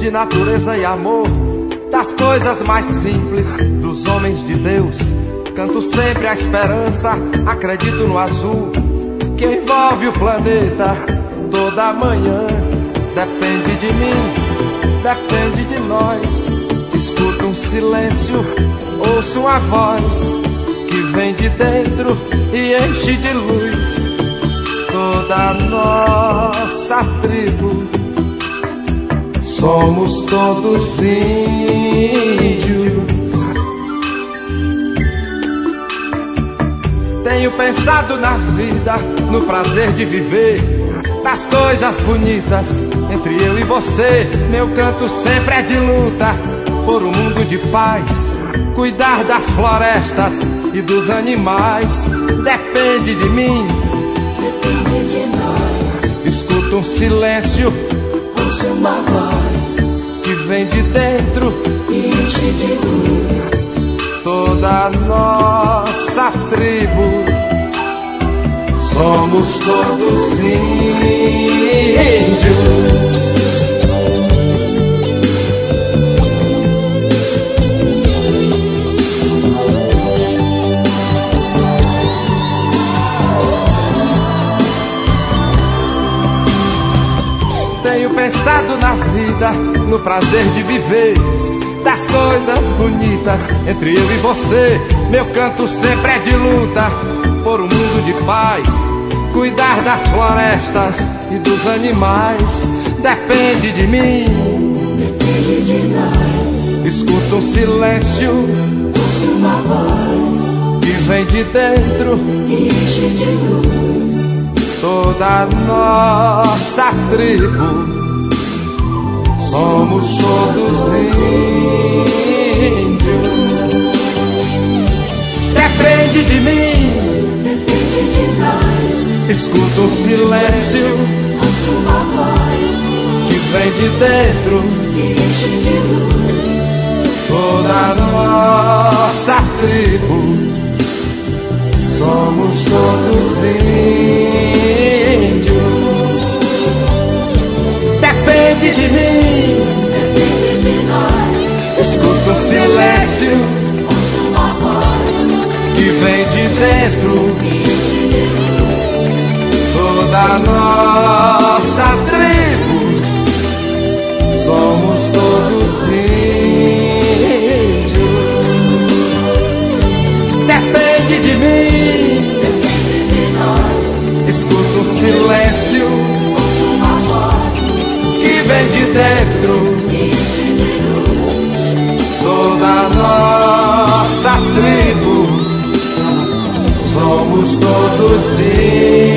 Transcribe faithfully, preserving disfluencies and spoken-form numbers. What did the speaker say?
de natureza e amor, das coisas mais simples dos homens de Deus. Canto sempre a esperança, acredito no azul que envolve o planeta toda manhã. Depende de mim, depende de nós. Escuto um silêncio, ouço uma voz que vem de dentro e enche de luz toda a nossa tribo. Somos todos índios. Tenho pensado na vida, no prazer de viver, das coisas bonitas entre eu e você. Meu canto sempre é de luta por um mundo de paz, cuidar das florestas e dos animais. Depende de mim, depende de nós. Escuto um silêncio, ouço uma voz que vem de dentro e enche de luz toda a nossa tribo. Somos todos índios. Tenho pensado na vida, no prazer de viver, das coisas bonitas entre eu e você. Meu canto sempre é de luta por um mundo de paz, cuidar das florestas e dos animais. Depende de mim, depende de nós. Escuto um silêncio, ouço uma voz que vem de dentro e enche de luz toda a nossa tribo. Somos todos índios. Depende de mim, depende de nós. Escuto um silêncio, ouço uma voz que vem de dentro e enche de luz toda a nossa tribo. Somos todos índios. Depende de mim, depende de nós. Escuto um silêncio, ouço uma voz que vem de dentro e enche de luz toda a nossa tribo. Somos todos índios. Depende de mim, depende de nós. Escuto um silêncio, Ouço uma voz que vem de dentro e enche de luz toda a nossa tribo. Somos todos índios.